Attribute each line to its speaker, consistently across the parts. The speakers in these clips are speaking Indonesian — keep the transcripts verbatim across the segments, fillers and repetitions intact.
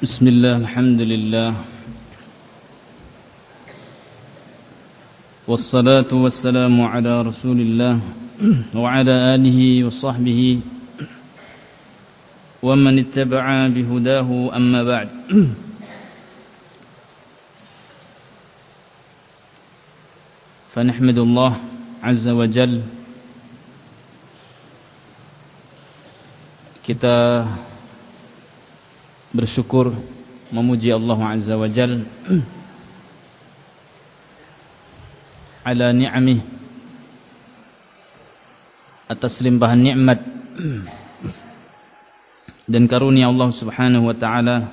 Speaker 1: Bismillah, alhamdulillah, wassalatu wassalamu ala rasulillah wa ala alihi wa sahbihi wa man ittaba'a bihudahu, amma ba'd. Fanahmadullah azza wa jal, kita bersyukur memuji Allah azza wa jal ala ni'amih, atas limpahan nikmat dan karunia Allah subhanahu wa ta'ala.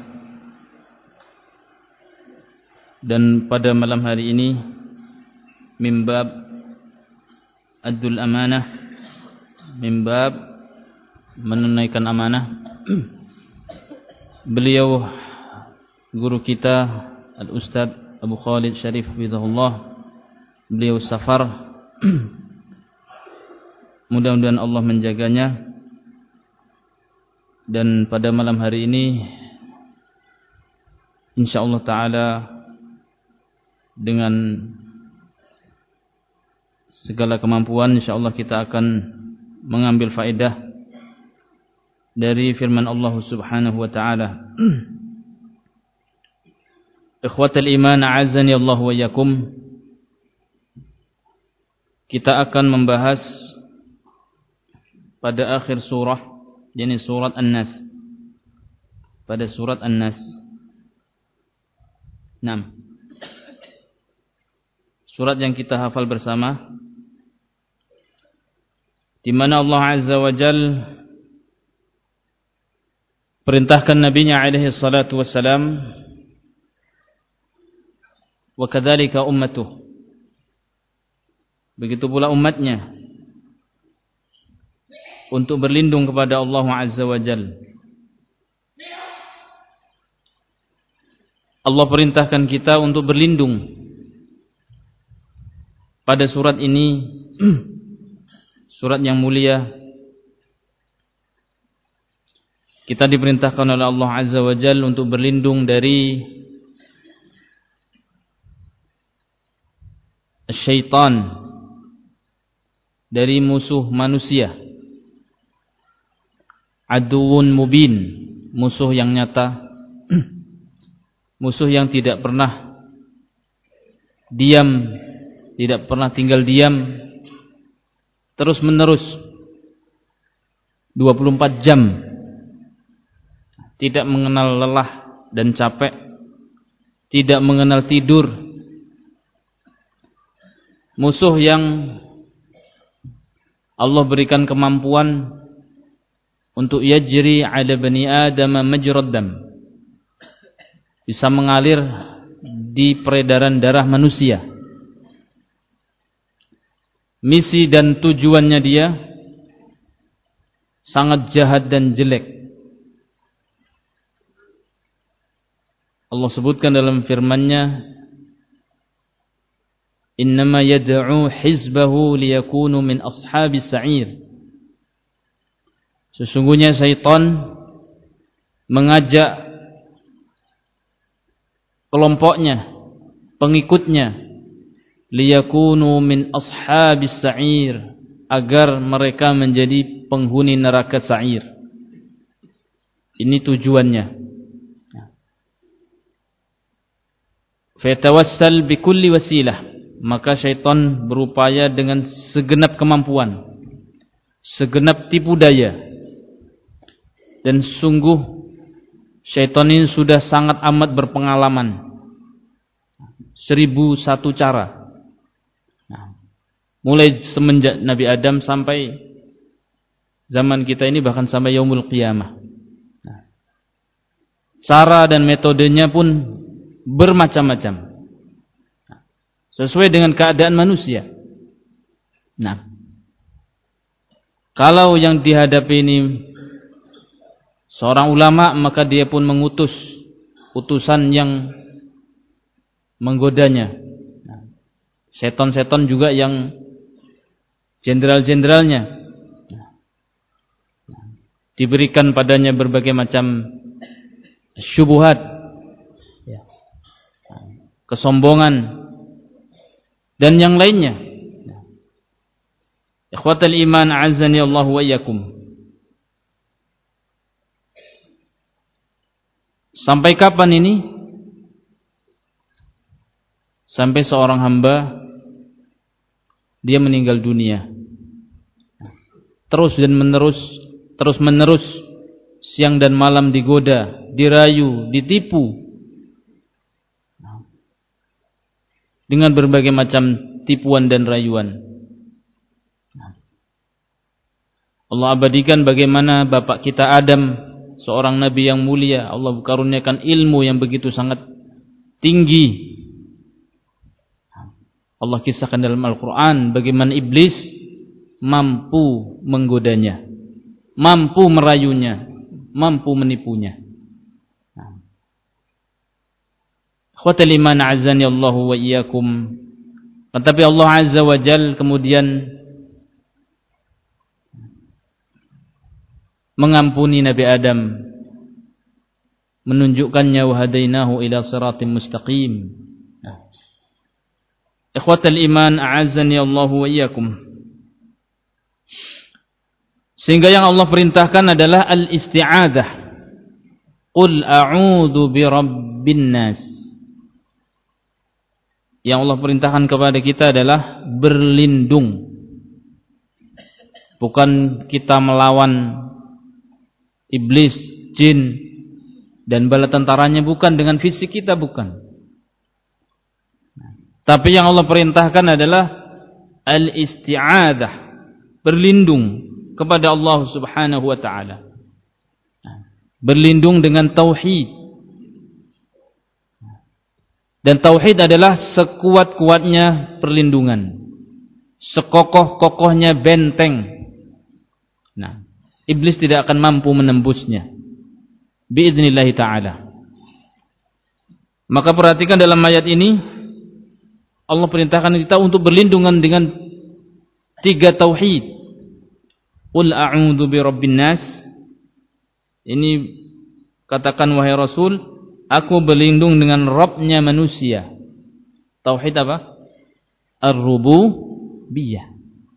Speaker 1: Dan pada malam hari ini mimbab addul amanah, mimbab menunaikan amanah, beliau guru kita Al-Ustaz Abu Khalid Syarif hafizahullah, beliau safar. Mudah-mudahan Allah menjaganya. Dan pada malam hari ini insyaallah ta'ala dengan segala kemampuan insyaallah kita akan mengambil faedah dari firman Allah subhanahu wa ta'ala. Ikhwatal iman, a'azzani Allah wa yakum. Kita akan membahas pada akhir surah, yakni surat An-Nas. Pada surat An-Nas. enam. Surat yang kita hafal bersama, di mana Allah azza wa jalla perintahkan nabinya alaihi salatu wassalam, wa kadzalika ummatuh, begitu pula umatnya, untuk berlindung kepada Allah azza wa jalla. Allah perintahkan kita untuk berlindung. Pada surat ini, surat yang mulia, kita diperintahkan oleh Allah azza wa jalla untuk berlindung dari syaitan, dari musuh manusia. Aduun mubin, musuh yang nyata, musuh yang tidak pernah diam, tidak pernah tinggal diam, terus menerus dua puluh empat jam, tidak mengenal lelah dan capek, tidak mengenal tidur. Musuh yang Allah berikan kemampuan untuk yajri ala bani Adam majrad dam, bisa mengalir di peredaran darah manusia. Misi dan tujuannya dia sangat jahat dan jelek. Allah sebutkan dalam firman-Nya, innama yad'u hizbahu liyakunu min ashabis sa'ir. Sesungguhnya syaitan mengajak kelompoknya, pengikutnya, liyakunu min ashabis sa'ir, agar mereka menjadi penghuni neraka sa'ir. Ini tujuannya. Fatawassal bikulli wasilah, maka syaitan berupaya dengan segenap kemampuan, segenap tipu daya. Dan sungguh syaitan ini sudah sangat amat berpengalaman, seribu satu cara. Nah, mulai semenjak Nabi Adam sampai zaman kita ini, bahkan sampai yaumul qiyamah. Nah, cara dan metodenya pun bermacam-macam, sesuai dengan keadaan manusia. Nah, kalau yang dihadapi ini seorang ulama, maka dia pun mengutus utusan yang menggodanya. Nah, seton-seton juga yang jenderal-jenderalnya. Nah, diberikan padanya berbagai macam syubhat, kesombongan dan yang lainnya. Ikhwatal iman, a'azzani Allah wa iyyakum. Sampai kapan ini? Sampai seorang hamba dia meninggal dunia. Terus dan menerus, terus menerus, siang dan malam digoda, dirayu, ditipu dengan berbagai macam tipuan dan rayuan. Allah abadikan bagaimana bapak kita Adam, seorang nabi yang mulia, Allah karuniakan ilmu yang begitu sangat tinggi. Allah kisahkan dalam Al-Quran bagaimana iblis mampu menggodanya, mampu merayunya, mampu menipunya. Ikhwatal iman, a'azzani Allah wa iyyakum. Tetapi Allah Azza wa Jal kemudian mengampuni Nabi Adam, menunjukkannya, wa hadainahu ila siratim mustaqim. Ikhwatal iman, a'azzani Allah wa iyyakum. Sehingga yang Allah perintahkan adalah al-isti'adzah. Qul a'udzu birabbin nas. Yang Allah perintahkan kepada kita adalah berlindung. Bukan kita melawan iblis, jin dan bala tentaranya, bukan dengan fisik kita, bukan. Tapi yang Allah perintahkan adalah al-isti'adzah, berlindung kepada Allah Subhanahu wa taala. Berlindung dengan tauhid. Dan tauhid adalah sekuat-kuatnya perlindungan, sekokoh-kokohnya benteng. Nah, iblis tidak akan mampu menembusnya biidznillahi ta'ala. Maka perhatikan dalam ayat ini Allah perintahkan kita untuk berlindungan dengan tiga tauhid. Qul a'udzu birabbin nas. Ini katakan wahai Rasul, aku berlindung dengan Rabbnya manusia. Tauhid apa? Ar-rububiyyah.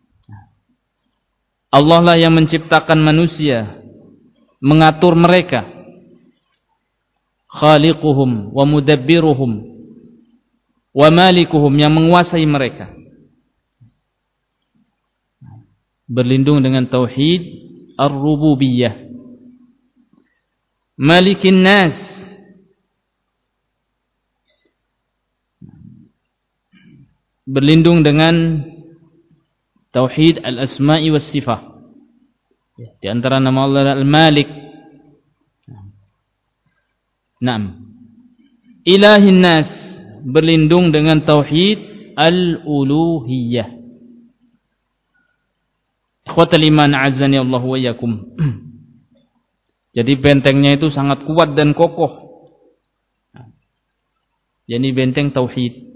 Speaker 1: Allah lah yang menciptakan manusia, mengatur mereka, khaliquhum wa mudabbiruhum wa malikuhum, yang menguasai mereka. Berlindung dengan tauhid ar-rububiyyah. Malikin nas, berlindung dengan tauhid al-asma'i was sifah. Di antara nama Allah al-Malik. Naam. Ilahin nas, berlindung dengan tauhid al-uluhiyah. Ikhwatal iman, a'azzani Allah wa iyyakum. Jadi bentengnya itu sangat kuat dan kokoh. Jadi benteng tauhid.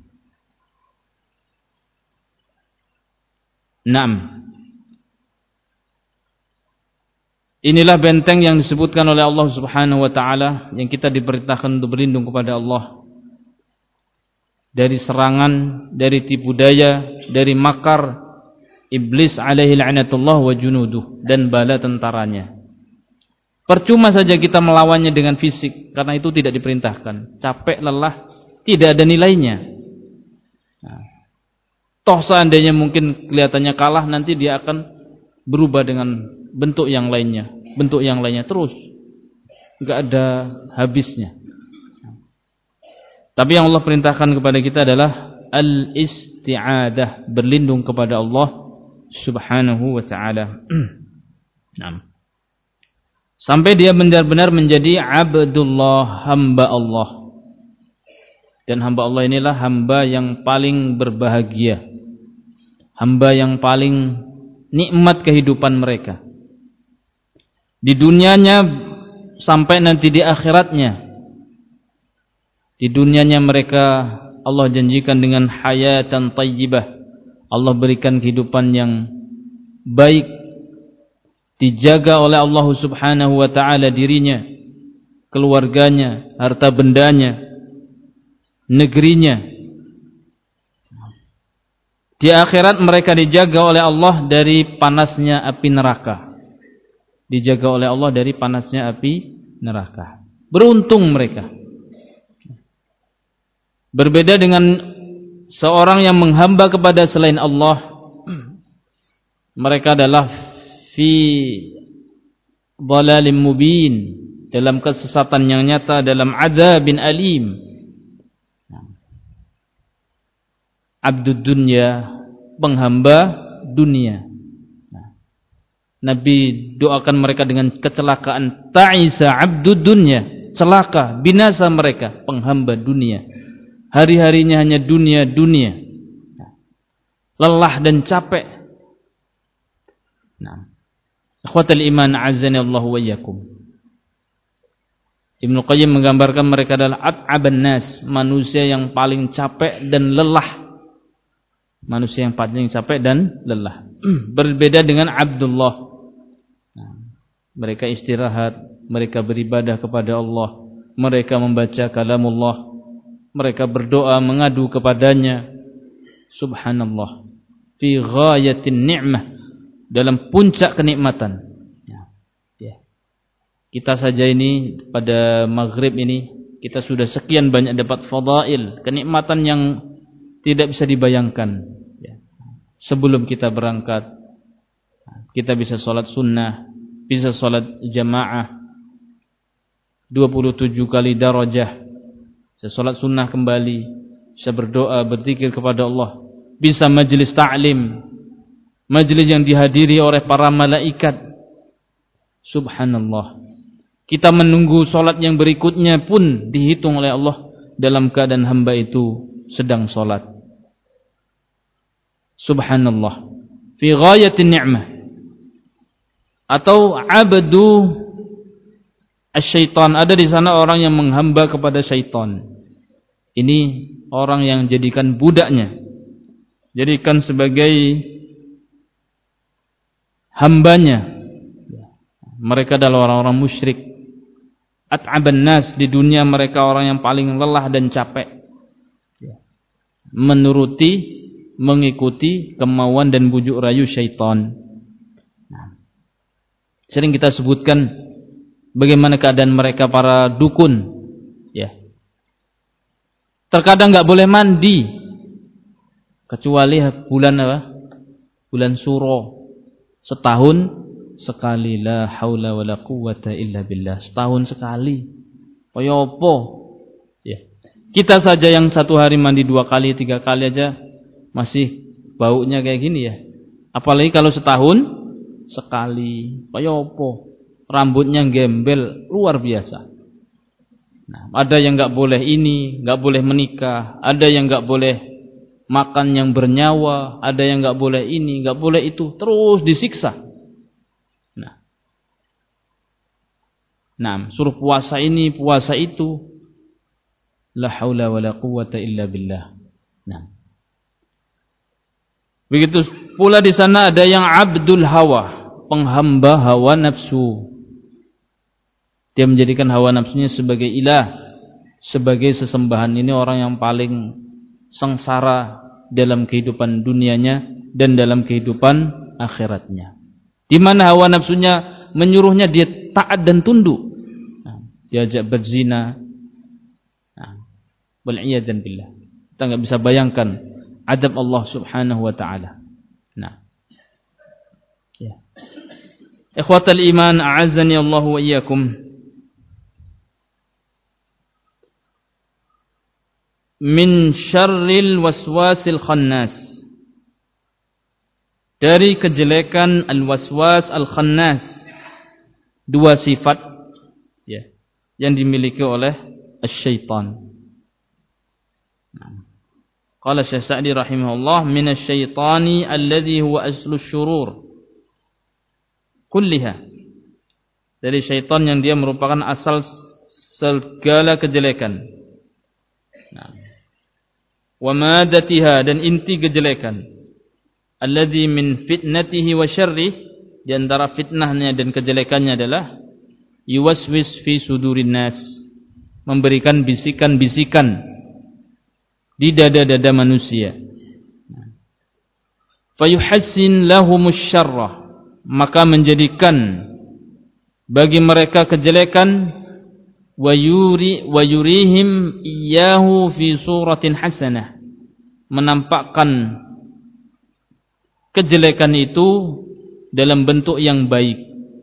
Speaker 1: Naam. Inilah benteng yang disebutkan oleh Allah Subhanahu wa taala, yang kita diperintahkan untuk berlindung kepada Allah dari serangan, dari tipu daya, dari makar iblis alaihi la'natullah wa junuduh, dan bala tentaranya. Percuma saja kita melawannya dengan fisik, karena itu tidak diperintahkan. Capek, lelah, tidak ada nilainya. Nah, toh seandainya mungkin kelihatannya kalah, nanti dia akan berubah dengan bentuk yang lainnya, bentuk yang lainnya terus, enggak ada habisnya. Tapi yang Allah perintahkan kepada kita adalah al-isti'adah, berlindung kepada Allah Subhanahu wa ta'ala. Nah, sampai dia benar-benar menjadi abdullah, hamba Allah. Dan hamba Allah inilah hamba yang paling berbahagia, hamba yang paling nikmat kehidupan mereka di dunianya sampai nanti di akhiratnya. Di dunianya mereka Allah janjikan dengan hayatan thayyibah, Allah berikan kehidupan yang baik, dijaga oleh Allah Subhanahu wa taala dirinya, keluarganya, harta bendanya, negerinya. Di akhirat mereka dijaga oleh Allah dari panasnya api neraka. Dijaga oleh Allah dari panasnya api neraka. Beruntung mereka. Berbeda dengan seorang yang menghamba kepada selain Allah, mereka adalah fi dhalalim mubin, dalam kesesatan yang nyata, dalam adzabin alim. Abdud dunya, penghamba dunia. Nabi doakan mereka dengan kecelakaan. Ta'isa abdud dunya, celaka, binasa mereka, penghamba dunia. Hari-harinya hanya dunia, dunia. Lelah dan capek. Nah, ikhwatal iman azani Allah wa iyyakum. Ibnu Qayyim menggambarkan mereka adalah at'aban nas, manusia yang paling capek dan lelah. Manusia yang paling capek dan lelah. Berbeda dengan Abdullah. Nah, mereka istirahat, mereka beribadah kepada Allah, mereka membaca kalamullah, mereka berdoa mengadu kepadanya. Subhanallah, fi ghayatin ni'mah, dalam puncak kenikmatan. Ya. Ya. Kita saja ini pada maghrib ini kita sudah sekian banyak dapat fadail, kenikmatan yang tidak bisa dibayangkan. Ya. Sebelum kita berangkat, kita bisa sholat sunnah, bisa sholat jamaah dua puluh tujuh kali darajah, bisa sholat sunnah kembali, bisa berdoa, berzikir kepada Allah, bisa majelis ta'lim, majelis yang dihadiri oleh para malaikat. Subhanallah. Kita menunggu sholat yang berikutnya pun dihitung oleh Allah dalam keadaan hamba itu sedang sholat. Subhanallah. Fi ghayatin ni'mah. Atau abdu asyaitan, ada di sana orang yang menghamba kepada syaitan. Ini orang yang jadikan budaknya, jadikan sebagai hambanya. Mereka adalah orang-orang musyrik. At'aban nas, di dunia mereka orang yang paling lelah dan capek, menuruti, mengikuti kemauan dan bujuk rayu syaitan. Sering kita sebutkan bagaimana keadaan mereka para dukun, ya. Terkadang enggak boleh mandi kecuali bulan apa? Bulan Suro. Setahun sekali, la haula wala quwata illa billah. Setahun sekali. Kaya apa? Ya. Kita saja yang satu hari mandi dua kali, tiga kali aja masih baunya kayak gini ya. Apalagi kalau setahun sekali. Kaya apa? Rambutnya gembel luar biasa. Nah, ada yang enggak boleh ini, enggak boleh menikah, ada yang enggak boleh makan yang bernyawa, ada yang enggak boleh ini, enggak boleh itu, terus disiksa. Nah. Nah, suruh puasa ini, puasa itu. La haula wala quwata illa billah. Nah. Begitu pula di sana ada yang abdul hawa, penghamba hawa nafsu. Dia menjadikan hawa nafsunya sebagai ilah, sebagai sesembahan. Ini orang yang paling sengsara dalam kehidupan dunianya dan dalam kehidupan akhiratnya. Di mana hawa nafsunya menyuruhnya dia taat dan tunduk. Nah, diajak berzina. Nah, wal'iyadzan billah. Kita enggak bisa bayangkan adab Allah Subhanahu wa taala. Nah. Ya. Ikhwatal iman, a'azzani Allah wa iyyakum. Min syarril waswasil khannas, dari kejelekan al-waswas al-khannas. Dua sifat ya yang dimiliki oleh asy-syaitan. Qala Syekh Sa'di rahimahullah, min asy-syaitani alladhi huwa aslu syurur kulliha, dari syaitan yang dia merupakan asal segala kejelekan. Nah, wa madatiha, dan inti kejelekan. Alladzi min fitnatihi wa syarrih, di antara fitnahnya dan kejelekannya adalah yuwaswis fi sudurin nas, memberikan bisikan-bisikan di dada-dada manusia. Fayuhassin lahumus syarra, maka menjadikan bagi mereka kejelekan, wa yuri wa yurihim iyyahu fi suratin hasanah, menampakkan kejelekan itu dalam bentuk yang baik.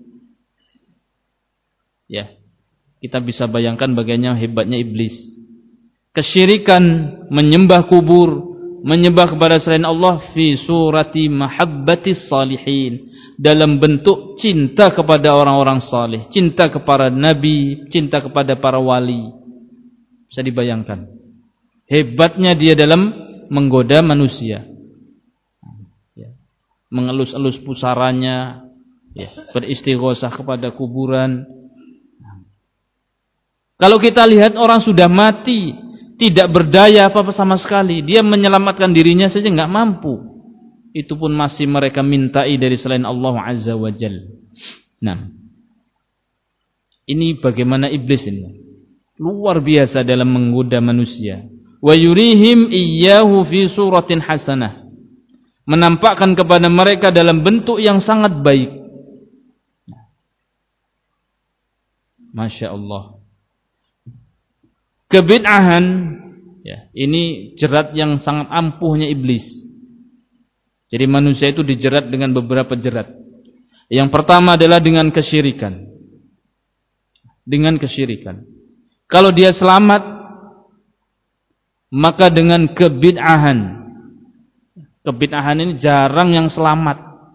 Speaker 1: Ya, kita bisa bayangkan bagaimana hebatnya iblis. Kesyirikan, menyembah kubur, menyembah kepada selain Allah, fi surati mahabbatis salihin, dalam bentuk cinta kepada orang-orang saleh, cinta kepada nabi, cinta kepada para wali. Bisa dibayangkan hebatnya dia dalam menggoda manusia, ya, mengelus-elus pusaranya, ya, beristighosah kepada kuburan. Kalau kita lihat orang sudah mati, tidak berdaya apa-apa sama sekali, dia menyelamatkan dirinya saja enggak mampu, itu pun masih mereka mintai dari selain Allah Azza wa Jalla. Nah, ini bagaimana iblis ini luar biasa dalam menggoda manusia. Wa yurihim iyyahu fi suratin hasanah, menampakkan kepada mereka dalam bentuk yang sangat baik. Masya Allah. Kebid'ahan, ya, ini jerat yang sangat ampuhnya iblis. Jadi manusia itu dijerat dengan beberapa jerat. Yang pertama adalah dengan kesyirikan. Dengan kesyirikan. Kalau dia selamat, maka dengan kebid'ahan. Kebid'ahan ini jarang yang selamat.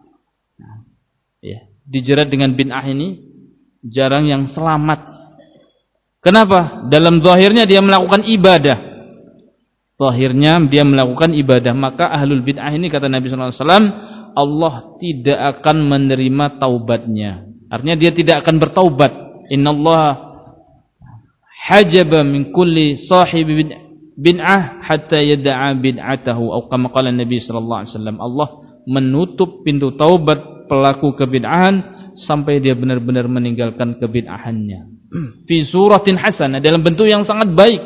Speaker 1: Ya, dijerat dengan bid'ah ini jarang yang selamat. Kenapa? Dalam zahirnya dia melakukan ibadah. Zahirnya dia melakukan ibadah, maka ahlul bid'ah ini, kata Nabi sallallahu alaihi wasallam, Allah tidak akan menerima taubatnya. Artinya dia tidak akan bertaubat. Innallaha hajaba min kulli sahibi bid'ah hatta yad'a bid'atahu, atau kama qala Nabi sallallahu alaihi wasallam. Allah menutup pintu taubat pelaku kebid'ahan sampai dia benar-benar meninggalkan kebid'ahannya. Fi suratin hasanah, dalam bentuk yang sangat baik.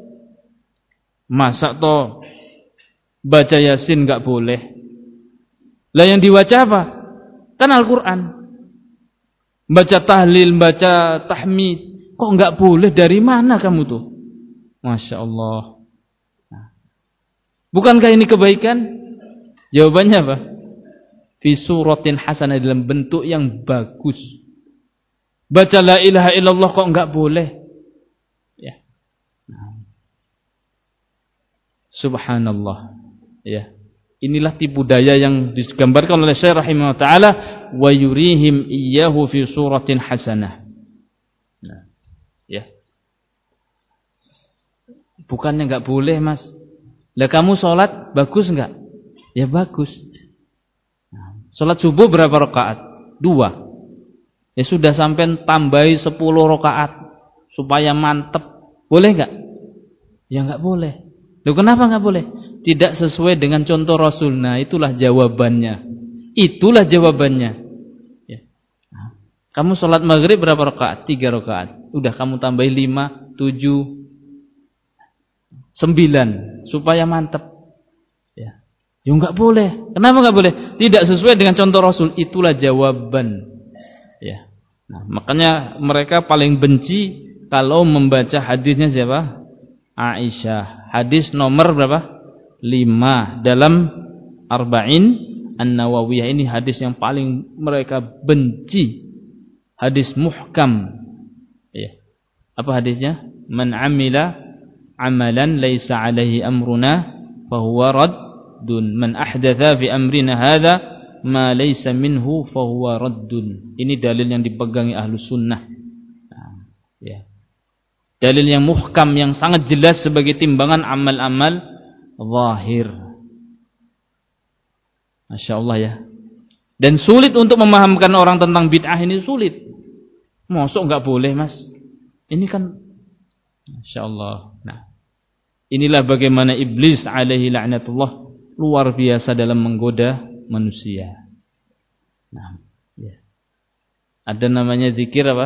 Speaker 1: Masa toh baca Yasin enggak boleh? Lah yang dibaca apa? Kan Al-Qur'an. Baca tahlil, baca tahmid, kok enggak boleh? Dari mana kamu tuh? Masya Allah. Bukankah ini kebaikan? Jawabannya apa? Fi suratin hasanah, dalam bentuk yang bagus. Baca la ilaha illallah kok enggak boleh? Ya. Subhanallah. Ya. Inilah tipu daya yang digambarkan oleh Syekh rahimahullah taala, wa yurihim iyyahu fi suratin hasanah. Nah, ya. Bukannya enggak boleh, Mas. Lah kamu sholat bagus enggak? Ya bagus. Nah, sholat subuh berapa rakaat? Dua. Ya sudah, sampai tambahi sepuluh rakaat supaya mantep. Boleh enggak? Ya enggak boleh. Loh, kenapa enggak boleh? Tidak sesuai dengan contoh Rasul. Nah, itulah jawabannya. Itulah jawabannya. Ya. Nah, kamu sholat maghrib berapa rakaat? Tiga rakaat. Udah kamu tambahi lima, tujuh, sembilan supaya mantep. Ya. Ya enggak boleh. Kenapa enggak boleh? Tidak sesuai dengan contoh Rasul. Itulah jawaban. Ya. Nah, makanya mereka paling benci kalau membaca hadisnya siapa? Aisyah. Hadis nomor berapa? lima dalam Arba'in An-Nawawiyah. Ini hadis yang paling mereka benci. Hadis muhkam. Ya. Apa hadisnya? Man amila amalan laisa alaihi amruna fahuwa raddun. Man ahdatha fi amrina hadha ma laysa minhu fahuwa raddun. Ini dalil yang dipegangi ahlu sunnah. Nah, ya. Dalil yang muhkam, yang sangat jelas sebagai timbangan amal-amal zahir. Masya Allah ya. Dan sulit untuk memahamkan orang tentang bid'ah ini, sulit. Mosok enggak boleh, Mas? Ini kan Masya Allah. Nah, inilah bagaimana iblis alaihi la'natullah luar biasa dalam menggoda manusia. Nah, ya. Ada namanya zikir apa?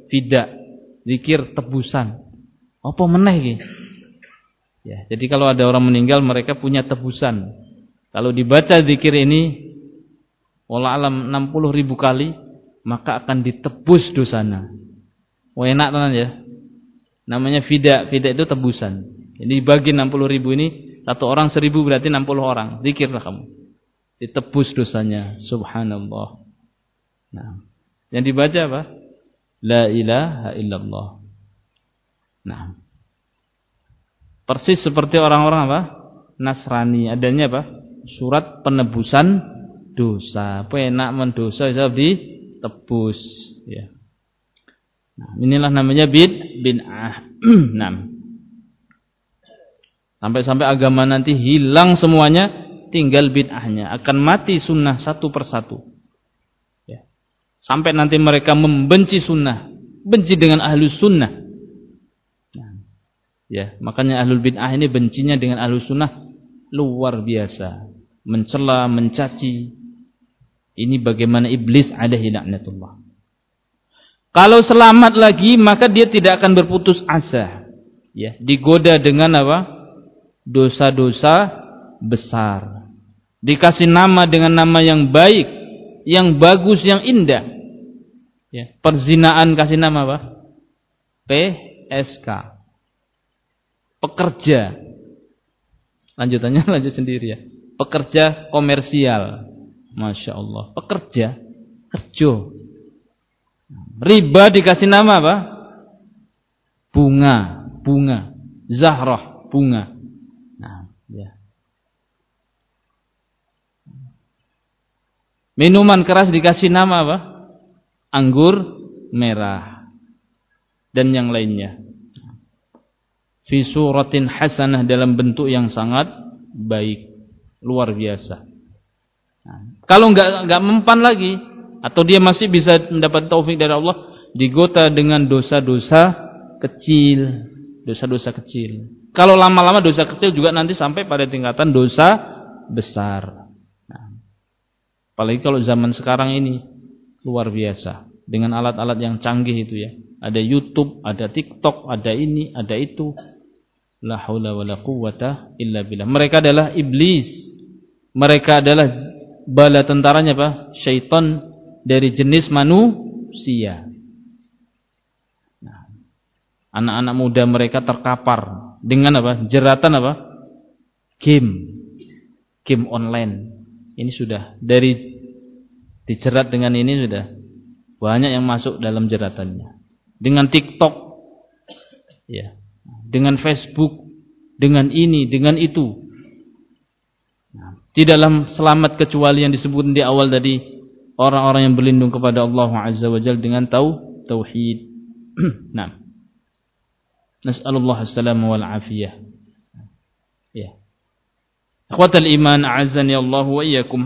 Speaker 1: fida, zikir tebusan. Apa meneh iki? Ya, jadi kalau ada orang meninggal mereka punya tebusan. Kalau dibaca zikir ini wallahu alam enam puluh ribu kali, maka akan ditebus dosanya. Wah, enak tenan ya. Namanya fida, fida itu tebusan. Jadi dibagi enam puluh ribu ini, satu orang seribu berarti enam puluh orang. Zikirlah kamu. Ditebus dosanya. Subhanallah. Nah, yang dibaca apa? La ilaha illallah. Nah, persis seperti orang-orang apa? Nasrani. Adanya apa? Surat penebusan dosa. Penak mendosa bisa ditebus. Ya. Nah, inilah namanya bid bid'ah. Nah, sampai-sampai agama nanti hilang semuanya, tinggal bid'ahnya. Akan mati sunnah satu persatu. Ya. Sampai nanti mereka membenci sunnah, benci dengan ahlus sunnah. Nah, ya, makanya ahlul bid'ah ini bencinya dengan ahlus sunnah luar biasa, mencela, mencaci. Ini bagaimana iblis alaihi laknatullah. Kalau selamat lagi, maka dia tidak akan berputus asa. Ya, digoda dengan apa? Dosa-dosa besar. Dikasih nama dengan nama yang baik, yang bagus, yang indah. Ya, perzinaan kasih nama apa? P S K. Pekerja. Lanjutannya lanjut sendiri ya. Pekerja komersial. Masya Allah. Pekerja, kerja. Riba dikasih nama apa? Bunga, bunga, zahrah, bunga. Nah, ya. Minuman keras dikasih nama apa? Anggur merah dan yang lainnya. Fi suratin hasanah, dalam bentuk yang sangat baik, luar biasa. Nah, kalau enggak enggak mempan lagi, atau dia masih bisa mendapat taufik dari Allah, digoda dengan dosa-dosa kecil, dosa-dosa kecil. Kalau lama-lama dosa kecil juga nanti sampai pada tingkatan dosa besar. Nah, apalagi kalau zaman sekarang ini luar biasa dengan alat-alat yang canggih itu ya. Ada YouTube, ada TikTok, ada ini, ada itu. La haula wala quwwata illa billah. Mereka adalah iblis. Mereka adalah bala tentaranya apa? Syaitan dari jenis manusia. Nah, anak-anak muda mereka terkapar dengan apa? Jeratan apa? Game. Game online. Ini sudah dari dijerat dengan ini sudah banyak yang masuk dalam jeratannya. Dengan TikTok, ya, dengan Facebook, dengan ini, dengan itu. Nah, tidaklah selamat kecuali yang disebut di awal tadi, orang-orang yang berlindung kepada Allah Azza wa Jalla dengan tau tauhid. Nah, nas'alullah as-salamah wal afiyah. Ya. Ikhwatal iman, a'azzani Allah wa iyyakum.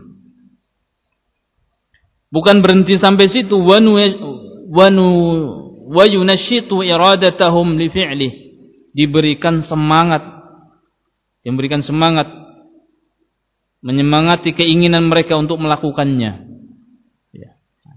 Speaker 1: Bukan berhenti sampai situ, wa nu wa yunashitu iradatahum li fi'li. Diberikan semangat, diberikan semangat, menyemangati keinginan mereka untuk melakukannya. Ya.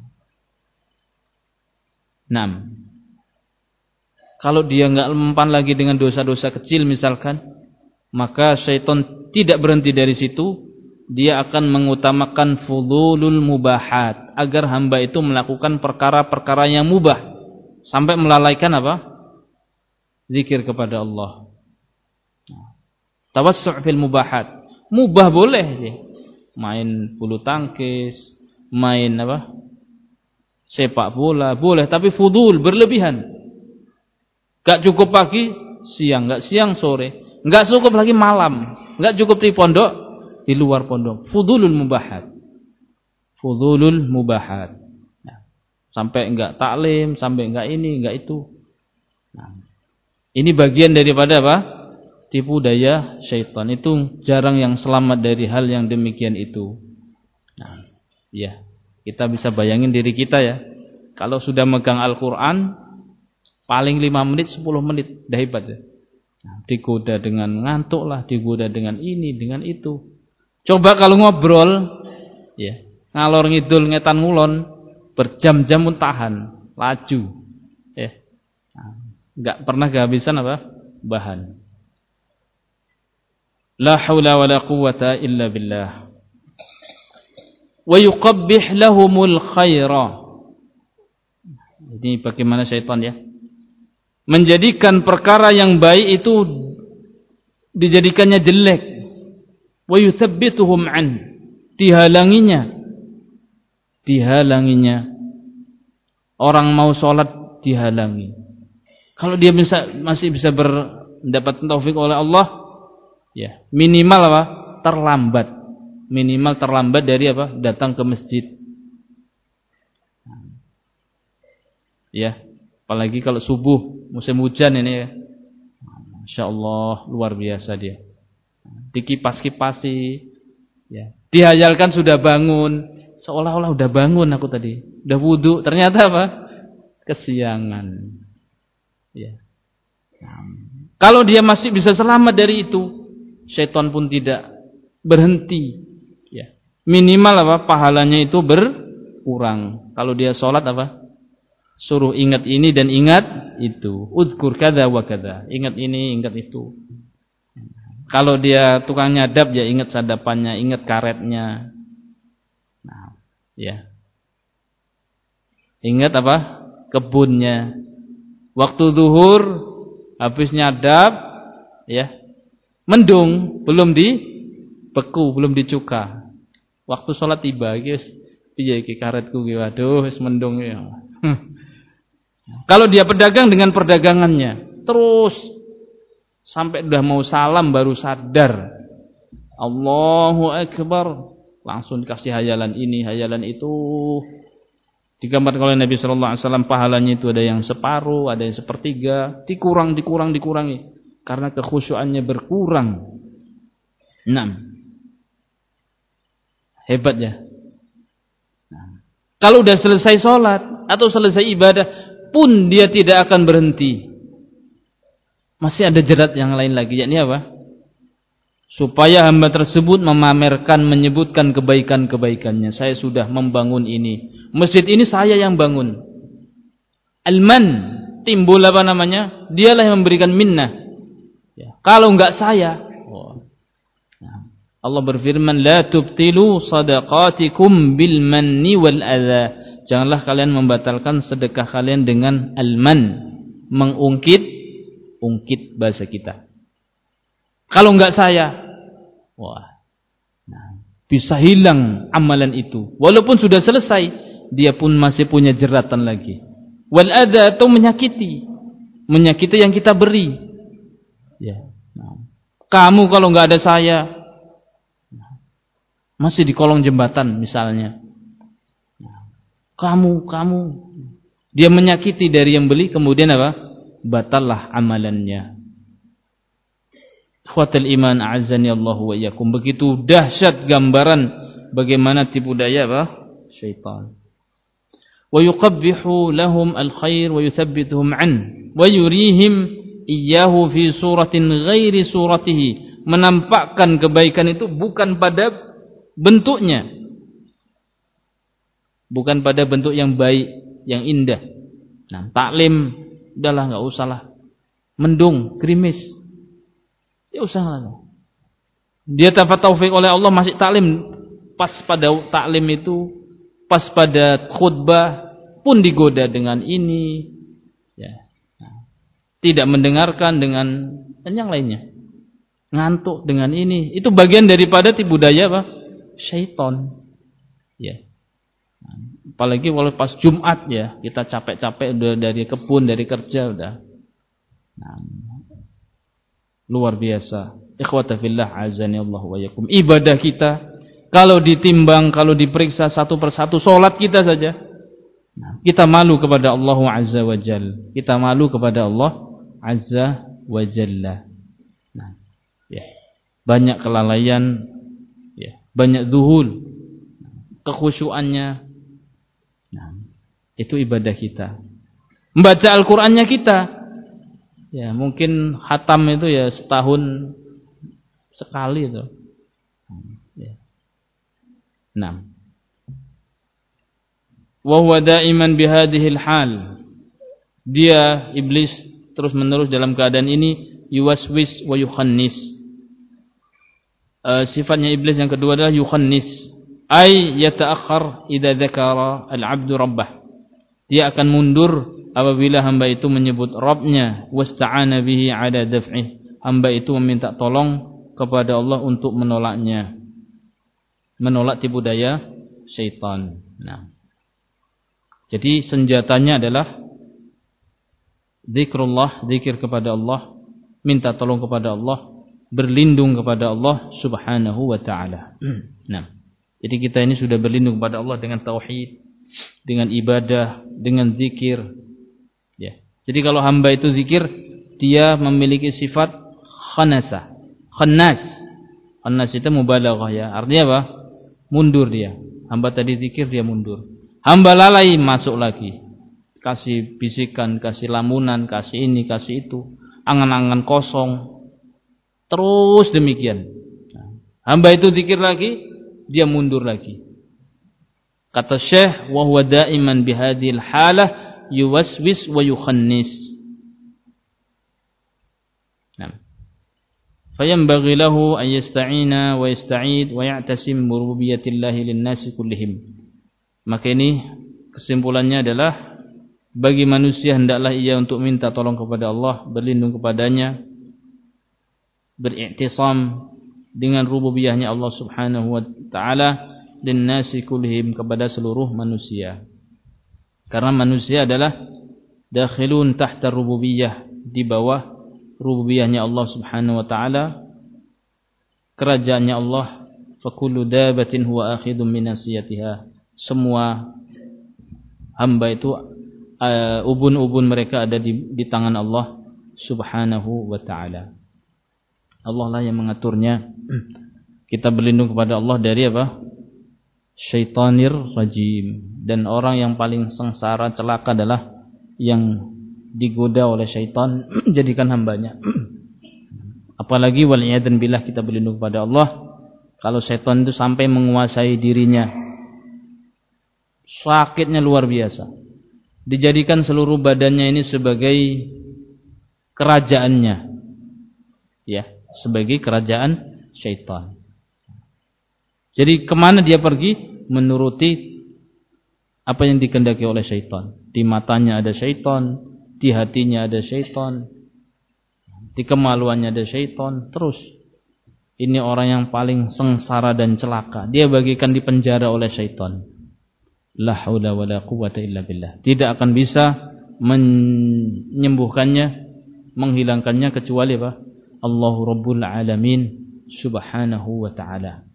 Speaker 1: Nah, kalau dia enggak mempan lagi dengan dosa-dosa kecil misalkan, maka syaitan tidak berhenti dari situ. Dia akan mengutamakan fudulul mubahat, agar hamba itu melakukan perkara-perkara yang mubah sampai melalaikan apa? Zikir kepada Allah. Tawassu' fil mubahat. Mubah boleh sih. Main bulu tangkis, main apa? Sepak bola boleh, tapi fudul, berlebihan. Gak cukup pagi, siang, gak siang sore, gak cukup lagi malam, gak cukup di pondok, di luar pondok. Fudulul mubahat. Fudulul mubahat. Nah, sampai enggak taklim, sampai enggak ini, enggak itu. Nah, ini bagian daripada apa? Tipu daya syaitan. Itu jarang yang selamat dari hal yang demikian itu. Nah, ya, kita bisa bayangin diri kita ya. Kalau sudah megang Al-Quran, paling lima menit, sepuluh menit, dah hebat ya. Nah, digoda dengan ngantuk lah, digoda dengan ini, dengan itu. Coba kalau ngobrol, ya, ngalor ngidul ngetan ngulon, berjam-jam pun tahan, laju. Enggak pernah kehabisan apa? Bahan. La haula wala quwwata illa billah. Wa yuqabbih lahumul khaira. Ini bagaimana syaitan ya? Menjadikan perkara yang baik itu dijadikannya jelek. Wa yuthabbituhum an. Dihalanginya. Dihalanginya. Orang mau sholat dihalangi. Kalau dia bisa masih bisa mendapat taufik oleh Allah, ya minimal apa? Terlambat. Minimal terlambat dari apa? Datang ke masjid. Ya, apalagi kalau subuh musim hujan ini ya. Masya Allah luar biasa dia. Dikipas-kipasi, ya. Dihayalkan sudah bangun, seolah-olah udah bangun aku tadi, udah wudu, ternyata apa? Kesiangan. Ya. Nah, kalau dia masih bisa selamat dari itu, syaitan pun tidak berhenti. Ya. Minimal apa? Pahalanya itu berkurang. Kalau dia sholat apa? Suruh ingat ini dan ingat itu. Udhkur kada wa kada. Ingat ini, ingat itu. Kalau dia tukang nyadap ya ingat sadapannya, ingat karetnya. Nah, ya. Ingat apa? Kebunnya. Waktu zuhur habis nyadap ya. Mendung, belum dibeku, belum dicuka. Waktu sholat tiba, guys. Piye iki karetku ki waduh wis mendung ya. Kalau dia pedagang dengan perdagangannya, terus sampai udah mau salam baru sadar. Allahu Akbar. Langsung dikasih hayalan ini, hayalan itu. Digambarkan oleh Nabi sallallahu alaihi wasallam pahalanya itu ada yang separuh, ada yang sepertiga, dikurang, dikurang, dikurangi. Karena kekhusyuannya berkurang. enam. Hebat ya. Nah, kalau udah selesai sholat atau selesai ibadah pun dia tidak akan berhenti. Masih ada jerat yang lain lagi, yakni apa? Supaya hamba tersebut memamerkan, menyebutkan kebaikan-kebaikannya. Saya sudah membangun ini. Masjid ini saya yang bangun. Al-man, timbul apa namanya? Dialah yang memberikan minnah. Ya. Kalau enggak saya, oh. Nah, Allah berfirman, la tubtilu sadaqatikum bil manni wal adha. Janganlah kalian membatalkan sedekah kalian dengan al-man, mengungkit, ungkit bahasa kita. Kalau enggak saya, wah, nah, bisa hilang amalan itu. Walaupun sudah selesai, dia pun masih punya jeratan lagi. Wal adha atau menyakiti, menyakiti yang kita beri. Ya, nah. Kamu kalau enggak ada saya, masih di kolong jembatan misalnya. Kamu, kamu. Dia menyakiti dari yang beli, kemudian apa? Batallah amalannya. Ikhwatal iman a'azzani Allah wa iyyakum. Begitu dahsyat gambaran bagaimana tipu daya apa? Syaitan. Wa yuqabbihu lahum al-khair wa yuthabbituhum an wa yurihim iyyahu fi suratin ghairi suratihi. Menampakkan kebaikan itu bukan pada bentuknya. Bukan pada bentuk yang baik, yang indah. Nah, taklim, udahlah enggak usahlah. Mendung, gerimis. Ya usahlah. Dia dapat taufik oleh Allah masih taklim, pas pada taklim itu, pas pada khutbah pun digoda dengan ini. Ya. Nah, tidak mendengarkan dengan dan yang lainnya. Ngantuk dengan ini. Itu bagian daripada tipu daya apa? Syaitan. Ya. Apalagi kalau pas Jumat ya, kita capek-capek udah dari kebun, dari kerja udah. Nah, luar biasa. Ikhwata fillah azani Allah wa yakum. Ibadah kita kalau ditimbang, kalau diperiksa satu persatu salat kita saja. Nah, kita malu kepada Allah Azza wa Jalla. Kita malu kepada Allah Azza wa Jalla. Nah, ya. Banyak kelalaian, ya, banyak zuhul. Kekhusyuannya. Nah, itu ibadah kita. Membaca Al-Qur'annya kita. Ya, mungkin khatam itu ya setahun sekali itu. Ya. Nah. Wa huwa daiman bihadhil hal. Dia iblis terus menerus dalam keadaan ini yuwaswis wa yukhannis. Uh, sifatnya iblis yang kedua adalah yukhannis, ay yata'akhkhar idza dzakara al-'abdu rabbah. Dia akan mundur apabila hamba itu menyebut Rabbnya, wasta'ana bihi 'ala daf'ih. Hamba itu meminta tolong kepada Allah untuk menolaknya, menolak tipu daya syaitan. Nah, jadi senjatanya adalah zikrullah, zikir kepada Allah, minta tolong kepada Allah, berlindung kepada Allah Subhanahu wa ta'ala. Nah, jadi kita ini sudah berlindung kepada Allah dengan tauhid, dengan ibadah, dengan zikir. Ya. Jadi kalau hamba itu zikir, dia memiliki sifat khanasah. Khannas. Khannas itu mubalaghah ya. Artinya apa? Mundur dia. Hamba tadi zikir, dia mundur. Hamba lalai, masuk lagi. Kasih bisikan, kasih lamunan, kasih ini, kasih itu. Angan-angan kosong. Terus demikian. Hamba itu zikir lagi, dia mundur lagi. Kata Syekh, wa huwa daiman bihadhil halah yuwaswis wa yukhannis. Nah. Fayanbaghi lahu an yasta'ina wa yasta'id wa ya'tasim bi rububiyyatillahi lin-nasi kullihim. Maka ini kesimpulannya adalah bagi manusia hendaklah ia untuk minta tolong kepada Allah, berlindung kepadanya, beriktisam dengan rububiyahnya Allah Subhanahu wa taala dan nasi kullihim, kepada seluruh manusia. Karena manusia adalah dakhilun tahta rububiyah, di bawah rububiyahnya Allah Subhanahu wa taala, kerajaannya Allah. Fa kullu dabatin huwa akhidun min nasiyatiha. Semua hamba itu uh, ubun-ubun mereka ada di, di tangan Allah Subhanahu wa taala. Allah lah yang mengaturnya. Kita berlindung kepada Allah dari apa? Syaitanir rajim. Dan orang yang paling sengsara, celaka adalah yang digoda oleh syaitan jadikan hambanya. Apalagi wal'iyadan billah, kita berlindung kepada Allah kalau syaitan itu sampai menguasai dirinya. Sakitnya luar biasa. Dijadikan seluruh badannya ini sebagai kerajaannya. Ya, sebagai kerajaan syaitan. Jadi kemana dia pergi? Menuruti apa yang dikehendaki oleh syaitan. Di matanya ada syaitan, di hatinya ada syaitan, di kemaluannya ada syaitan. Terus ini orang yang paling sengsara dan celaka. Dia bagikan di penjara oleh syaitan. La haula wala quwwata illa billah. Tidak akan bisa menyembuhkannya, menghilangkannya kecuali apa? Allahu Rabbul Alamin Subhanahu wa ta'ala.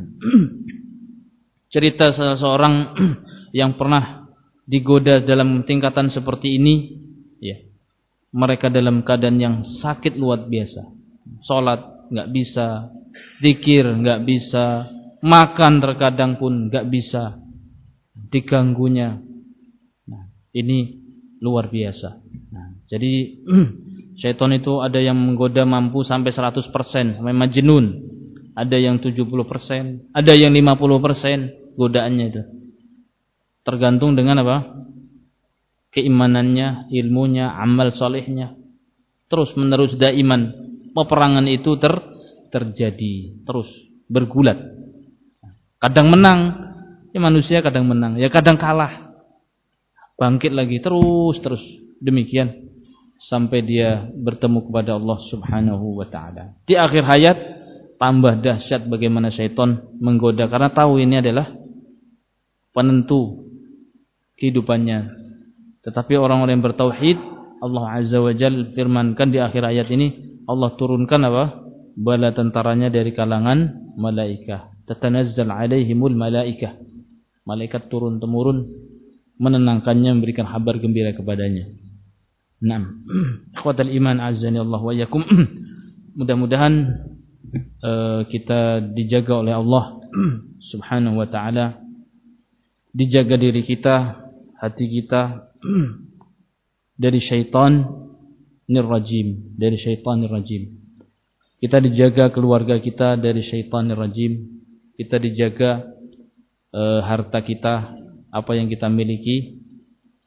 Speaker 1: Cerita seseorang yang pernah digoda dalam tingkatan seperti ini, ya. Mereka dalam keadaan yang sakit luar biasa. Salat enggak bisa, zikir enggak bisa, makan terkadang pun enggak bisa, diganggunya. Nah, ini luar biasa. Nah, jadi syaitan itu ada yang menggoda mampu sampai seratus persen, sampai majnun. Ada yang tujuh puluh persen, ada yang lima puluh persen godaannya itu. Tergantung dengan apa? Keimanannya, ilmunya, amal solehnya. Terus menerus daiman peperangan itu ter terjadi, terus bergulat. Kadang menang, ya manusia kadang menang, ya kadang kalah. Bangkit lagi terus terus demikian sampai dia bertemu kepada Allah Subhanahu wa taala. Di akhir hayat tambah dahsyat bagaimana syaitan menggoda, karena tahu ini adalah penentu kehidupannya. Tetapi orang-orang yang bertauhid, Allah Azza wa Jalla firmankan di akhir ayat ini, Allah turunkan apa? Bala tentaranya dari kalangan malaikah. Tatanazzal alaihimul malaikah. Malaikat turun temurun menenangkannya, memberikan kabar gembira kepadanya. Naam. Ikhwatal iman azzani Allah wa iyyakum. Mudah-mudahan uh, kita dijaga oleh Allah Subhanahu wa taala. Dijaga diri kita, hati kita dari syaitan nirrajim, dari syaitan nirrajim. Kita dijaga keluarga kita dari syaitan nirrajim. Kita dijaga uh, harta kita, apa yang kita miliki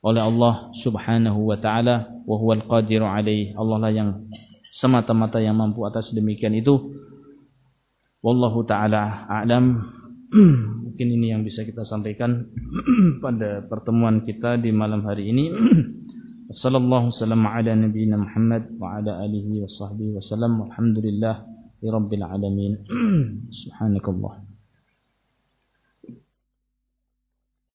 Speaker 1: oleh Allah Subhanahu wa taala, wa huwal qadiru alaih. Allah lah yang semata-mata yang mampu atas demikian itu. Wallahu taala a'lam. Mungkin ini yang bisa kita sampaikan pada pertemuan kita di malam hari ini. Sallallahu wasallam ala nabiyyina Muhammad wa ala alihi wa sahbihi wasallam. Walhamdulillah rabbil alamin. Subhanakallah.